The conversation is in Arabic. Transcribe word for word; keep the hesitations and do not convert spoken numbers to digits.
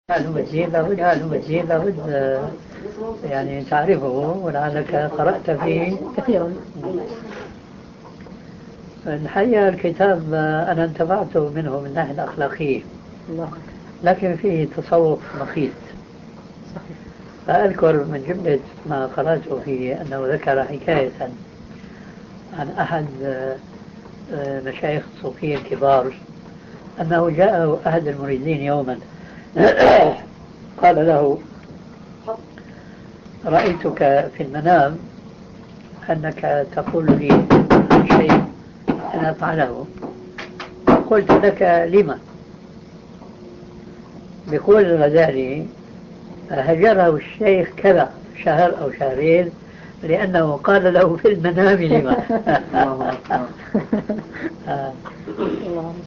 المسجد لابد هذا المسجد لابد يعني تعرفه ولعلك قرأت فيه كثيرا. الحقيقة الكتاب أنا انتفعت منه من الناحية الأخلاقية، الله. لكن فيه تصوف مخيف. صحيح. فأذكر من جملة ما قرأته فيه أنه ذكر حكاية عن أحد مشايخ الصوفية الكبار أنه جاءه أحد المريدين يوما قال له: رأيتك في المنام أنك تقول لي شيء أنا أفعله، قلت لك لما؟ بيقول الغزالي: هجره الشيخ كذا شهر أو شهرين لأنه قال له في المنام لما.